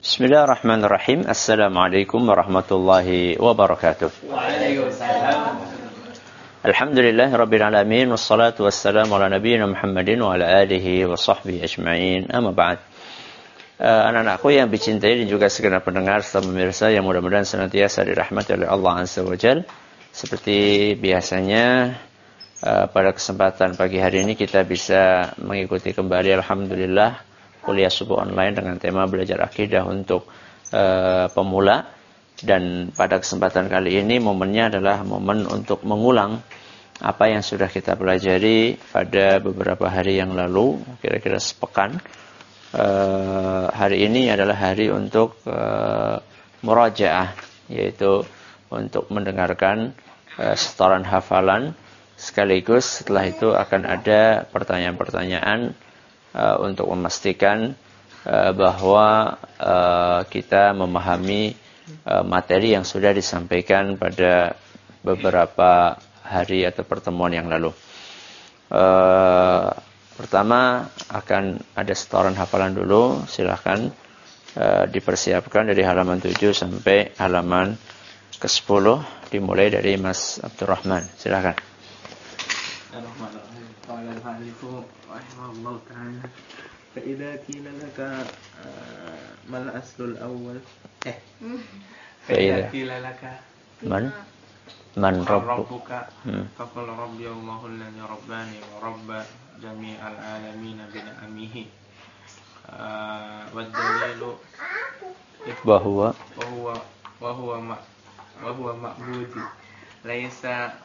Bismillahirrahmanirrahim. Assalamualaikum warahmatullahi wabarakatuh. Waalaikumsalam. Alhamdulillahirabbil alamin wassalatu wassalamu ala nabiyyina Muhammadin wa ala alihi wa sahbihi ajma'in. Amma ba'd. Anak-anakku yang dicintai dan juga segenap pendengar serta pemirsa yang mudah-mudahan senantiasa dirahmati oleh Allah Azza wa Jalla. Seperti biasanya pada kesempatan pagi hari ini kita bisa mengikuti kembali alhamdulillah kuliah subuh online dengan tema belajar akidah untuk pemula. Dan pada kesempatan kali ini momennya adalah momen untuk mengulang apa yang sudah kita pelajari pada beberapa hari yang lalu, kira-kira sepekan. Hari ini adalah hari untuk murajaah, yaitu untuk mendengarkan setoran hafalan, sekaligus setelah itu akan ada pertanyaan-pertanyaan untuk memastikan bahwa kita memahami materi yang sudah disampaikan pada beberapa hari atau pertemuan yang lalu. Pertama akan ada setoran hafalan dulu, silahkan dipersiapkan dari halaman 7 sampai halaman ke-10, dimulai dari Mas Abdurrahman, silahkan. رحمه الله تعالى فإذا قيل لك ما الأصل الأول فإذا قيل لك من ربك فقل ربي الله الذي رباني ورب جميع العالمين بنعمه والدليل وهو معبود ليس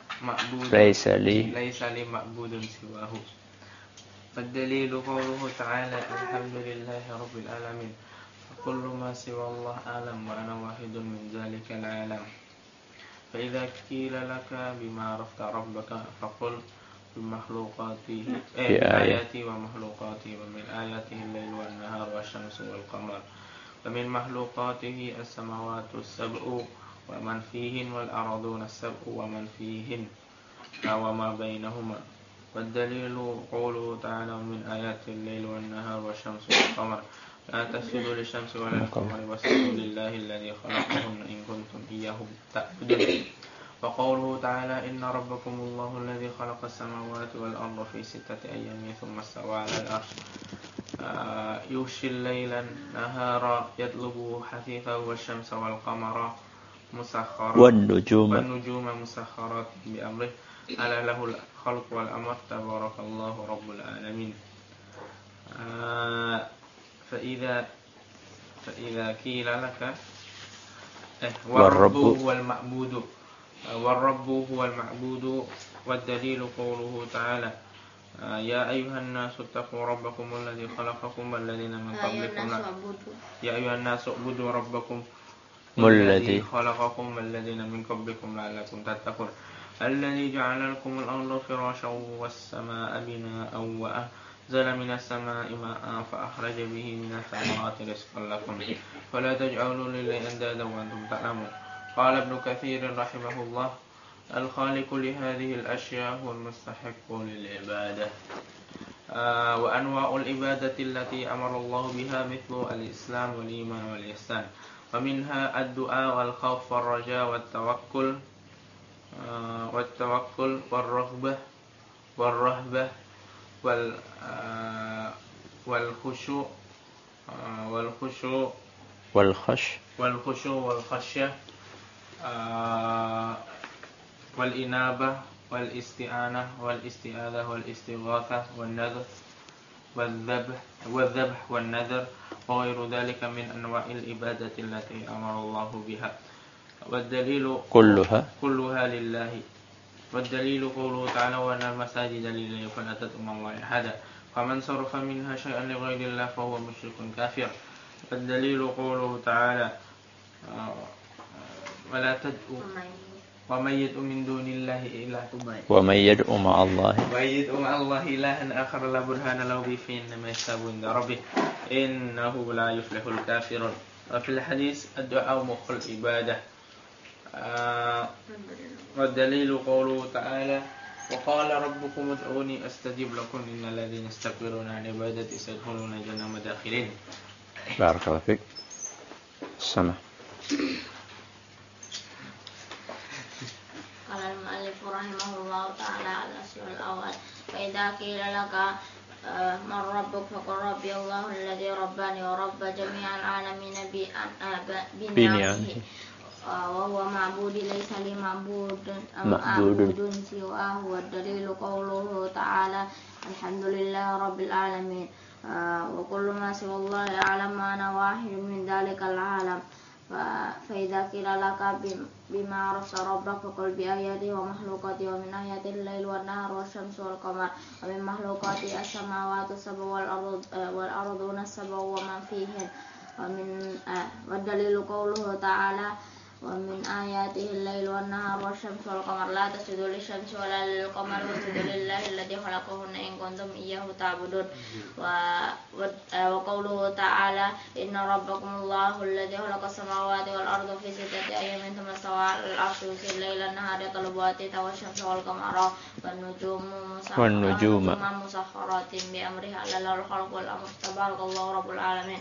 لي معبود سواه. فالدليل قوله تعالى الحمد لله رب العالمين فكل ما سوى الله أعلم وأنا واحد من ذلك العالم. فإذا قيل لك بما عرفت ربك فقل بمخلوقاته بآياته ومخلوقاته ومن آياته الليل والنهار والشمس والقمر ومن مخلوقاته السماوات السبع ومن فيهن والأرضون السبع ومن فيهن وما بينهما. والدليل قوله تعالى من آيات الليل والنهار والشمس والقمر لا تسجدوا للشمس ولا للقمر واسجدوا لله الذي خلقهن إن كنتم إياه تعبدون. وقوله تعالى إن ربكم الله الذي خلق السماوات والأرض في 6 أيام ثم استوى على العرش يغشي الليل النهار يطلبه حثيثا والشمس والقمر مسخرات والنجوم مسخرات بأمره ألا له الخلق والأمر تبارك الله رب العالمين. فإذا قيل لك والرب هو المعبود والدليل قوله تعالى يا أيها الناس اتقوا ربكم الذي خلقكم والذين من قبلكم يا أيها الناس اعبدوا ربكم الذي خلقكم والذين من قبلكم لعلكم تتقون الذي جعل لكم الأرض فراشا والسماء بناء وأنزل من السماء ماء فأخرج به من الثمرات رزقا لكم فلا تجعلوا لله أندادا وأنتم تعلمون. قال ابن كثير رحمه الله الخالق لهذه الأشياء هو المستحق للعبادة. وأنواع العبادة التي أمر الله بها مثل الإسلام والإيمان والإحسان ومنها الدعاء والخوف والرجاء والتوكل والرهبة والخشوع والخشية والإنابة والاستعانة والاستعاذة والاستغاثة والنذر والذبح والنذر وغير ذلك من أنواع العبادة التي أمر الله بها. والدليل كلها لله. والدليل قوله تعالى وأن المساجد لله فلا تدعوا مع الله أحدا فمن صرف منها شيئا لغير الله فهو مشرك كافر. والدليل قوله تعالى ولا تدعوا ومن يدعو من دون الله ومن يدعو مع الله إلها آخر لا برهان له به فإنما يحسب عند ربه إنه لا يفلح الكافرون. وفي الحديث الدعاء مخ العبادة. والدليل قوله تعالى وقال ربكم ادعوني أستجب لكم إن الذين يستكبرون عن عبادتي سيدخلون جهنم داخلين. Barakallahu fiik. sama. قال المؤلف رحمه الله تعالى الأصل الأول فإذا قيل لك من ربك فقل ربي الله الذي رباني ورب جميع العالمين بنعمه وهو معبود ليس لي معبود سواه والدليل قوله تعالى الحمد لله رب العالمين وكل ما سوى الله يعلم أنا واحد من ذلك العالم فإذا قيل لك بما عرفت ربك فقل بآياته ومخلوقاته ومن آياته الليل والنهار والشمس والقمر ومن مخلوقاته السماوات السبع والأرضون السبع ومن فيهن والدليل قوله تعالى ومن آياته الليل والنهار والشمس والقمر لا تسجدوا للشمس ولا للقمر واسجدوا لله الذي خلقهن إن كنتم إياه تعبدون وقوله تعالى إن ربكم الله الذي خلق السماوات والأرض في 6 أيام ثم استوى على العرش يغشي الليل النهار يطلبها والشمس والقمر والنجوم مسخرات بأمره على له الخلق والأمر تبارك الله رب العالمين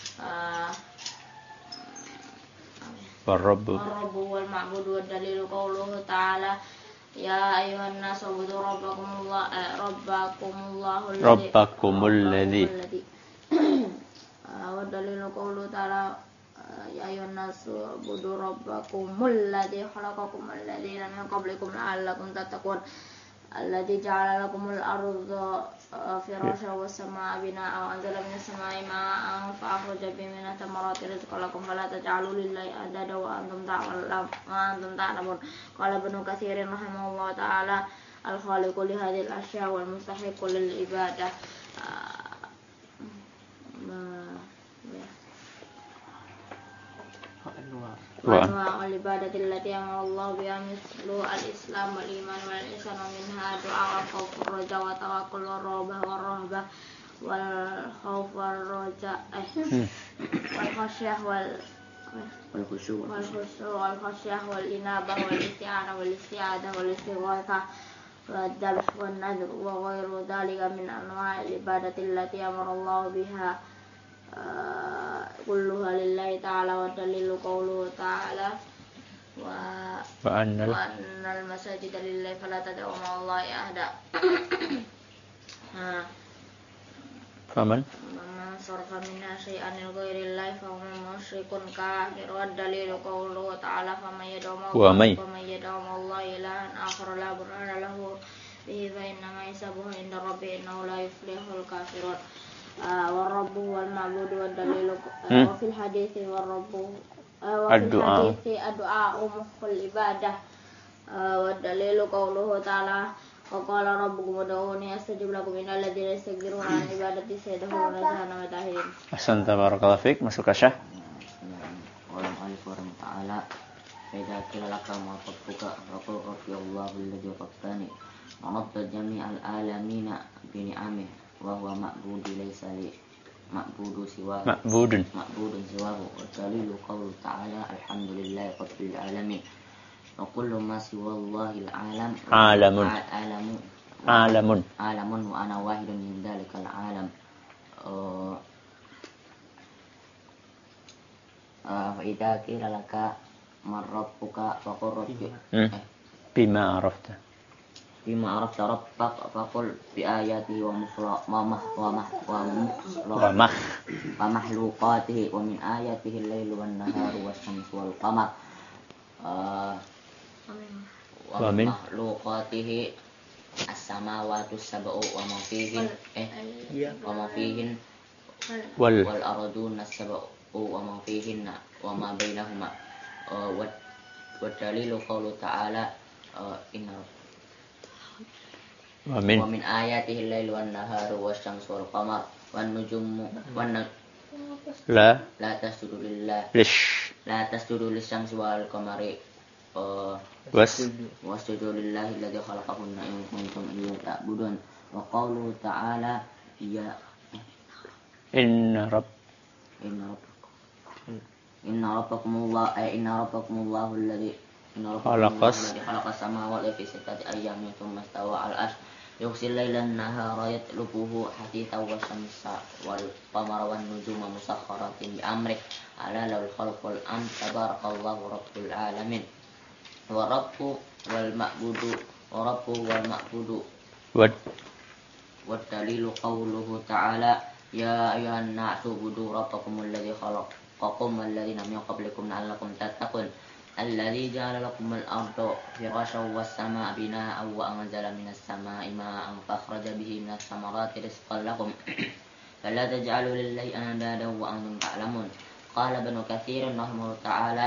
والرب والمعبود والدليل قوله تعالى يا أيها الناس اعبدوا ربكم الذي والدليل قوله تعالى يا أيها الناس اعبدوا ربكم الذي خلقكم الذين من قبلكم لعلكم تتقون الذي جعل لكم الأرض فراشا والسماء بناء وأنزل من السماء ماء فأخرج به من الثمرات رزقا لكم فلا تجعلوا لله أندادا وأنتم تعلمون قال ابن كثير رحمه الله تعالى الخالق لهذه الأشياء والمستحق للعبادة وأنواع العبادة التي أمر الله بها مثل الإسلام والإيمان والإحسان ومنها الدعاء والخوف والرجاء والتوكل والرهبة والخوف والرجاء والخشية والخشية والإنابة والاستعانة والاستعاذة والاستغاثة والذبح والنذر وغير ذلك من أنواع العبادة التي أمر الله بها كلها لله تعالى والدليل قوله تعالى وأن المساجد لله فلا تدعوا مع الله أحدا فمن صرف منها شيئا لغير الله فهو مشرك كافر والدليل قوله تعالى فمن يدعو مع الله إلها آخر لا برهان له به فإنما حسابه عند ربه إنه لا يفلح الكافرون والرب هو المعبود والدليل وفي الحديث الدعاء مخ العبادة والدليل قوله تعالى وقال ربكم ادعوني أستجب لكم إن الذين يستكبرون عن عبادتي سيدخلون جهنم داخرين. أحسنت بارك الله فيك. Masuk ke Syekh. Qala al-Qur'an ta'ala فإذا قيل لك ما ربك فقل ربي الله الذي رباني ورب جميع العالمين بنعمه وهو معبود ليس لي معبود سواه والدليل قوله تعالى الحمد لله رب العالمين وكل ما سوى الله العالم عالم وأنا واحد من ذلك العالم فإذا قيل لك من ربك فقل ربي بما عرفت ربك فقل بآياته ومخلوقاته ومن آياته الليل والنهار والشمس والقمر ومن مخلوقاته السماوات السبع وما فيهن والأرضون السبع وما فيهن وما بينهما والدليل قوله تعالى ومن آياته الليل والنهار والشمس والقمر والنجوم لا تسجدوا للشمس والقمر واسجدوا لله الذي خلقهن إن كنتم إياه تعبدون وقوله تعالى إن ربكم الله الذي خلق السماوات في 6 أيام ثم استوى على العرش يغشي الليل النهار يطلبه حثيثا والشمس والقمر والنجوم مسخرات بأمره ألا له الخلق والأمر تبارك الله رب العالمين ورب والمعبود والدليل قوله تعالى يا أيها الناس اعبدوا ربكم الذي خلقكم والذين من قبلكم لعلكم تتقون الذي جعل لكم الأرض فراشا والسماء بناء وأنزل من السماء ماء فأخرج به من الثمرات رزقا لكم فلا تجعلوا لله أندادا وأنتم تعلمون قال ابن كثير رحمه الله تعالى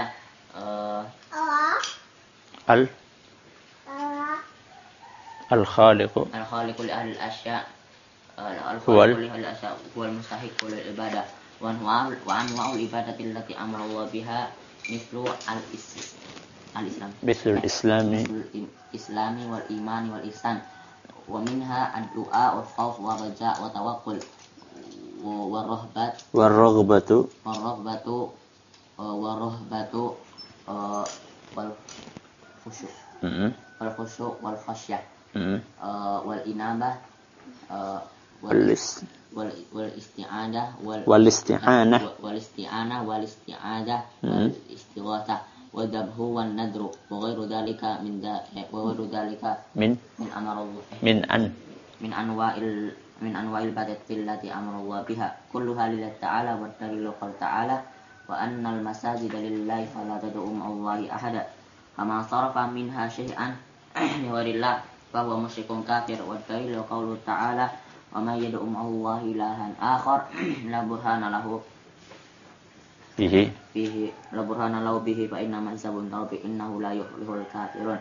الخالق لأهل الأشياء هو المستحق للعبادة وأنواع العبادة التي أمر الله بها مثل الإسلام والإيمان والإحسان ومنها الدعاء والخوف والرجاء والتوكل والرغبة والخشوع والخشية والإنابة والاستعانة والاستغاثة والذبح والنذر وغير ذلك من أنواع العبادة التي أمر الله بها كلها لله تعالى والدليل قال تعالى وأن المساجد لله فلا تدعوا مع الله أحدا فمن صرف منها شيئا لغير الله فهو مشرك كافر والدليل قوله تعالى ومن يدعو مع الله إلها آخر لا برهان له به فإنما حسابه عند ربه إنه لا يفلح الكافرون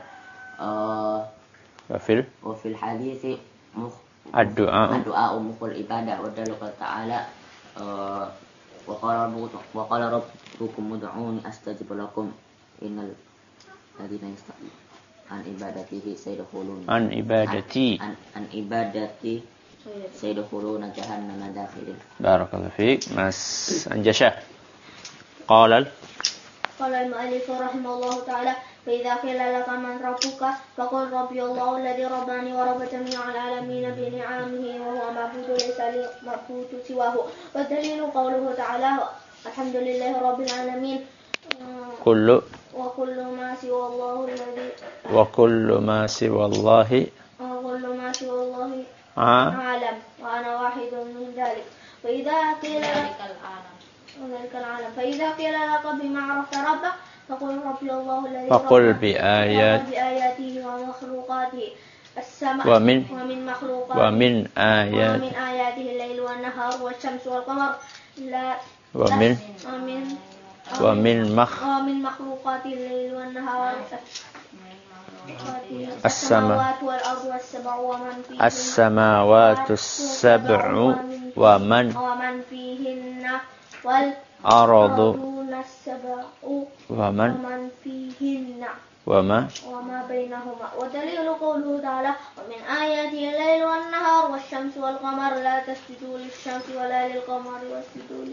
وفي الحديث الدعاء مخ العبادة والدليل قال تعالى وقال ربكم ادعوني أستجب لكم إن الذين يستكبرون عن عبادته سيدخلون جهنم داخلين. بارك الله فيك. Mas Anjasha. قال المؤلف رحمه الله تعالى فإذا قيل لك من ربك فقل ربي الله الذي رباني ورب جميع العالمين بنعمه وهو معبود ليس لي معبود سواه والدليل قوله تعالى الحمد لله رب العالمين وكل ما سوى الله عالم وأنا واحد من ذلك فإذا قيل لك وذلك العالم فإذا قيل لك بما عرفت ربك فقل ربي الله الذي فقل بآياته ومخلوقاته السماء ومن آياته الليل والنهار والشمس والقمر ومن مخلوقات الليل والنهار السماوات والأرض السماوات السبع ومن فيهن والأرض السبع ومن فيهن وما بينهما ودليل قوله تعالى ومن آياته الليل والنهار والشمس والقمر لا تسجدوا للشمس ولا للقمر واسجدوا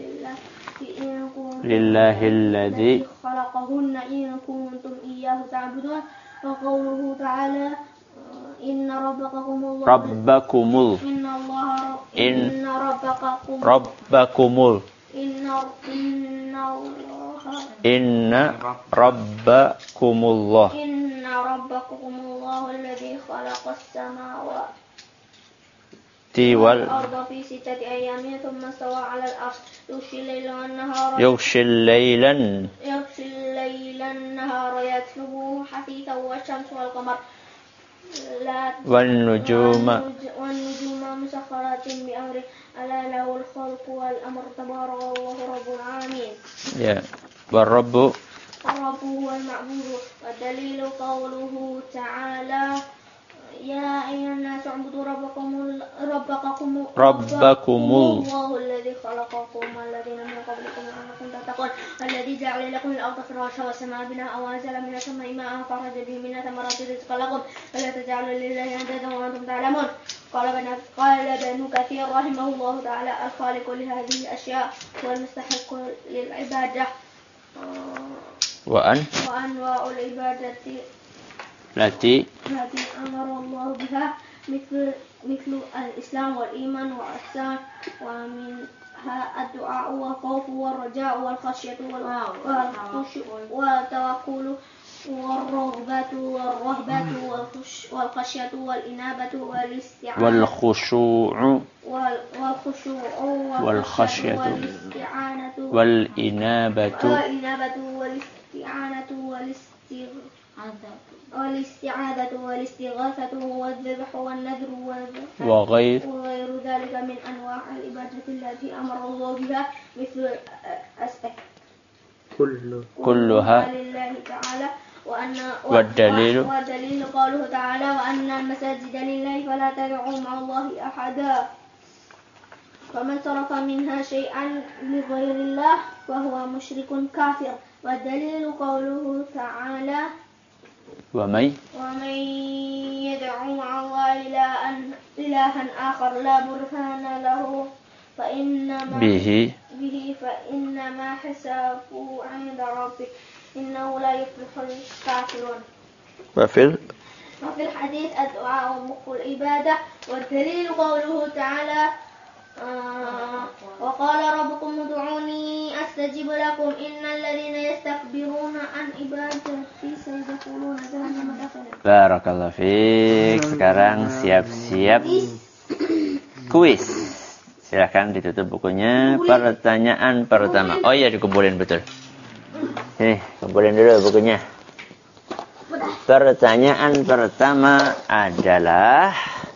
لله الذي خلقهن إن كنتم إياه تعبدون وقوله تعالى إن ربكم الله الذي خلق السماوات والأرض في 6 أيام ثم استوى على الأرض يغشي الليل النهار يطلبه حثيثا والشمس والقمر والنجوم مسخرات بأمره ألا له الخلق والأمر تبارك الله رب العالمين. والرب هو المعبود والدليل قوله تعالى يا أيها الناس اعبدوا ربكم الله الذي خلقكم والذين من قبلكم لعلكم تتقون الذي جعل لكم الأرض فراشا والسماء بناء وأنزل من السماء ماء فأخرج به من الثمرات رزقا لكم فلا تجعلوا لله أندادا وأنتم تعلمون. قال ابن كثير رحمه الله تعالى الخالق لهذه الأشياء هو المستحق للعبادة وأنواع العبادة التي أمر الله بها مثل الإسلام والإيمان والإحسان ومنها الدعاء والخوف والرجاء والخشية والتوكل والرغبة والرهبة والخشية والإنابة والخشوع والخشية والإنابة والاستعاذة والاستغاثة والذبح والنذر وغير وغير ذلك من أنواع العبادة التي أمر الله بها مثل كلها لله تعالى والدليل قوله تعالى وأن المساجد لله فلا تدعوا مع الله أحدا فمن صرف منها شيئا لغير الله فهو مشرك كافر والدليل قوله تعالى ومن يدعو مع الله إلها آخر لا برهان له فإنما حسابه عند ربه إنه لا يفلح الكافرون وفي الحديث الدعاء مخ العبادة والدليل قوله تعالى وقال ربكم ادعوني أستجب لكم إن الذين يستكبرون عن عبادتي سيدخلون جهنم داخلين. Barakallahu fiik. Sekarang siap-siap kuis. Silakan ditutup bukunya. Pertanyaan pertama. Oh iya, dikumpulin betul. Ini kumpulin dulu bukunya. Pertanyaan pertama adalah,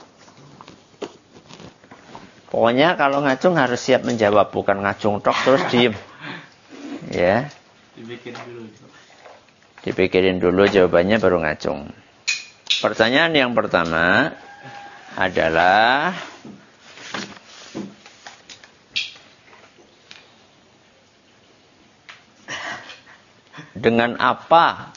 pokoknya kalau ngacung harus siap menjawab, bukan ngacung tok terus diem. Ya. Dipikirin dulu jawabannya baru ngacung. Pertanyaan yang pertama adalah, dengan apa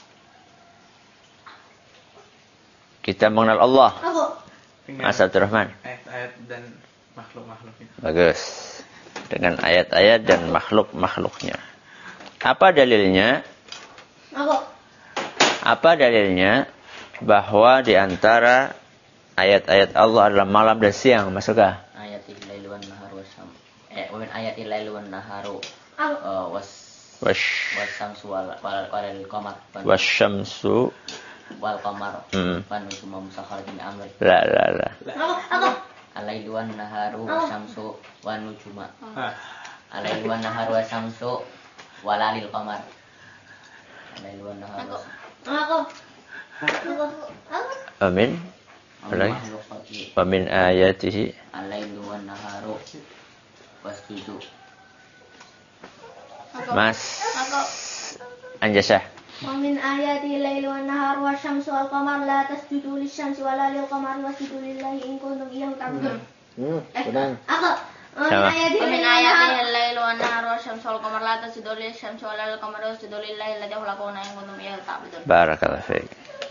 kita mengenal Allah? Mas Abdurrahman. Ayat-ayat dan makhluk-makhluknya. Bagus. Dengan ayat-ayat dan makhluk-makhluknya. Apa dalilnya? Apa dalilnya bahwa di antara ayat-ayat Allah adalah malam dan siang? Masukah? Ayatil laili wan naharu wasyam. Wa min ayatil laili wan naharu wasyamsu wal qamar. Wasyamsu wal qamar. Wan nujumu musakhkharatin bi amri. La. Al-laili wan naharu wasyamsu wan nujuma. Al-laili wan naharu wasyamsu walalil qamar. Al-laili wan naharu. Amin. Wa min ayatihi al-laili wan naharu wasjudu. Mas Anjasah. Wa min ayati al-laili wan nahar wasyamsu wal qamar la tasjudu lisyamsi wala lil qamari wasjudu lillahi in kuntum iyyahu ta'budun. Benar. Wa min ayati al-laili wan nahar wasyamsu wal qamar la tasjudu lisyamsi wala lil qamari wasjudu lillahi alladzi khalaqahunna in kuntum iyyahu ta'budun. Barakallahu fiik.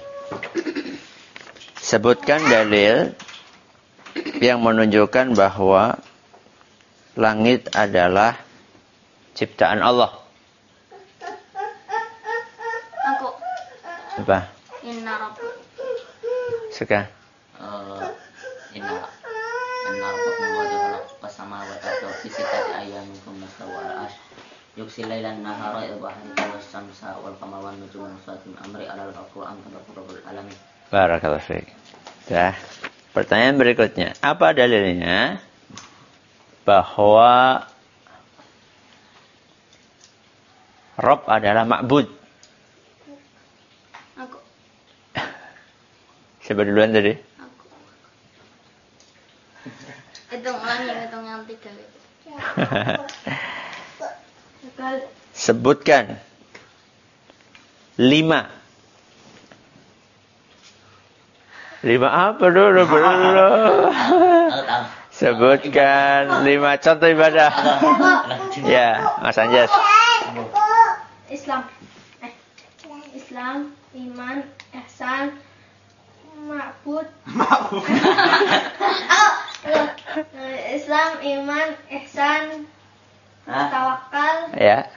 Sebutkan dalil yang menunjukkan bahwa langit adalah ciptaan Allah. Aku. Apa? Inna rabbuk. Suka? Inna rabbakum khalaqa samawati wal arda fi sittati ayyamin tsumma istawa 'ala al-'arsy yughsil laylan nahara yadhharu was-samsa wal qamara wan nujuma musakhkhatin amri 'ala al-qur'an rabbul alamin. Barakallahu fiik. Dah. Pertanyaan berikutnya, apa dalilnya bahwa Rabb adalah ma'bud? Aku. Siapa duluan tadi? Aku. Hitung yang 3 gitu. Sebutkan 5. 5 apa dulu? Sebutkan 5 contoh ibadah. Ya, Mas Anjas. Islam, iman, ihsan, ma'bud. Islam, iman, ihsan, tawakal. Ya.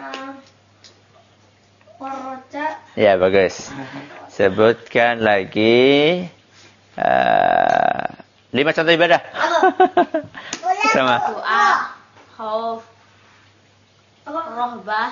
Warroja. Ya, bagus. Sebutkan lagi 5 contoh ibadah. Sama. Doa, khauf, rohbah,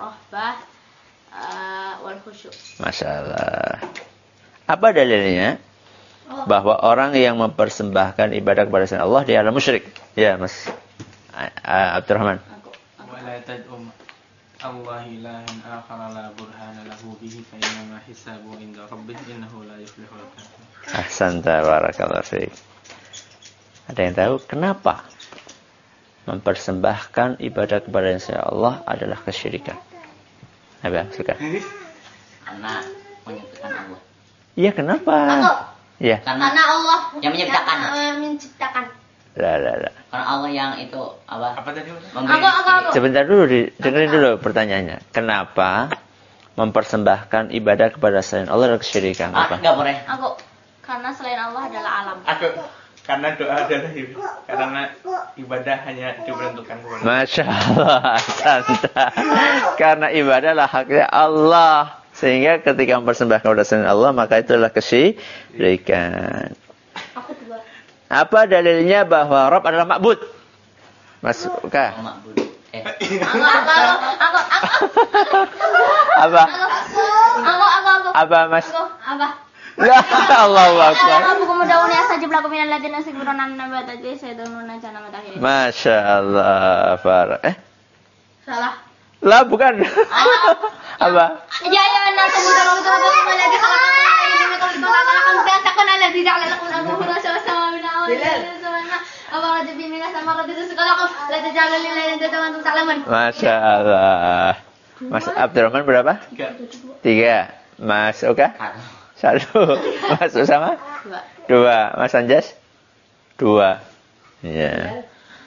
wal khusyuk. Masya Allah. Apa dalilnya? Bahwa orang yang mempersembahkan ibadah kepada selain Allah dia adalah musyrik. Ya, Mas Abdurrahman. Wala tad'um Allah ilahan akhara la burhana lahu bihi fa innama hisabu inda rabbih innahu la yuflihul kafirun. Ahsanta barakallahu fiik. Ada yang tahu kenapa mempersembahkan ibadah kepada selain Allah adalah kesyirikan? Apa? Silakan. Karena menyebutkan Allah. Iya, kenapa? Iya. Karena Allah yang menciptakan. menciptakan. Lah. Karena Allah yang itu Apa tadi? Aku. Sebentar dulu, dengerin dulu pertanyaannya. Kenapa mempersembahkan ibadah kepada selain Allah adalah kesyirikan? Apa? Enggak boleh. Aku karena selain Allah adalah alam. Aku karena doa adalah karena ibadah hanya diperuntukkan kepada Masya Allah, Santa. Karena ibadah adalah haknya Allah. Sehingga ketika mempersembahkan kepada selain Allah, maka itu adalah kesyirikan. Aku dua. Apa dalilnya bahwa Rabb adalah ma'bud? Mas Uka. Ma'bud. Aku. Apa? Apa, Mas? Ya Allahu Akbar. Aku kemudahan ya saja berlaku minal ladina sikburan nabat aja saya donuna cana matahari. Masya Allah. Salah. Lah bukan. Apa? Ya nasa kemudahan itu apa lagi kalau ini kalau akan biasakan ala di jalan lakum aku sama binawan. Apa raja bimina sama raja itu segala aku la tajalal lillahi teman-teman salaman. Masya Allah. Mas Abdurrahman berapa? 3. Mas Oka? 1. Mas Usama? 2. Mas Anjas? 2. Iya.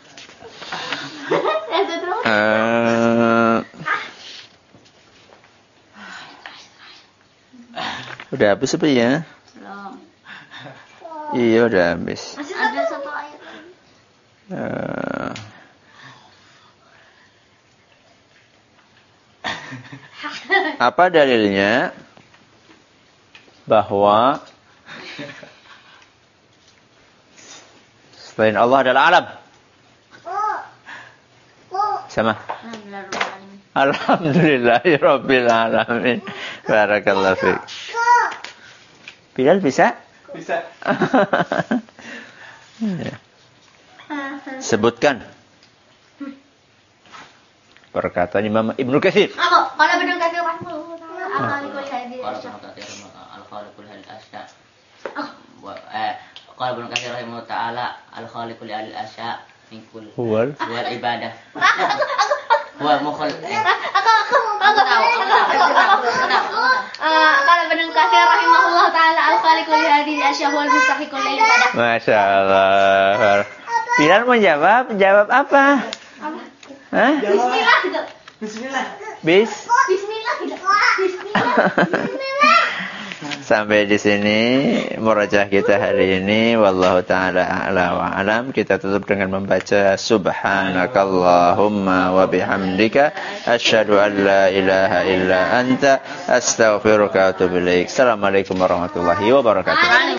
Udah habis apa ya? Belum. Iya udah habis. Masih ada satu ayat. Apa dalilnya bahwa selain Allah adalah alam? Sama. Alhamdulillahirabbil alamin. Barakallahu fiik. Bilal bisa? Bisa. Sebutkan perkataan Imam Ibnu Katsir. Aku kalau Ibnu Katsir al-khaliqul hadi. Al-khaliqul hadi asya. Qala Ibnu Katsir rahimahullah taala al-khaliqul hadi asya min kulli wal ibadah. Wa mukhal. Aku tahu. Kalau Ibnu Katsir rahimahullah taala al-khaliqul hadi asya wal mustahiqul ibadah. Masya Allah. Bilal mau jawab apa? Hah? Bismillah. Bismillah. Sampai di sini murajaah kita hari ini. Wallahu ta'ala a'la wa alam. Kita tutup dengan membaca Subhanakallahumma wa bihamdika asyhadu an la ilaha illa anta astaghfiruka wa atubu ilaik. Assalamualaikum warahmatullahi wabarakatuh.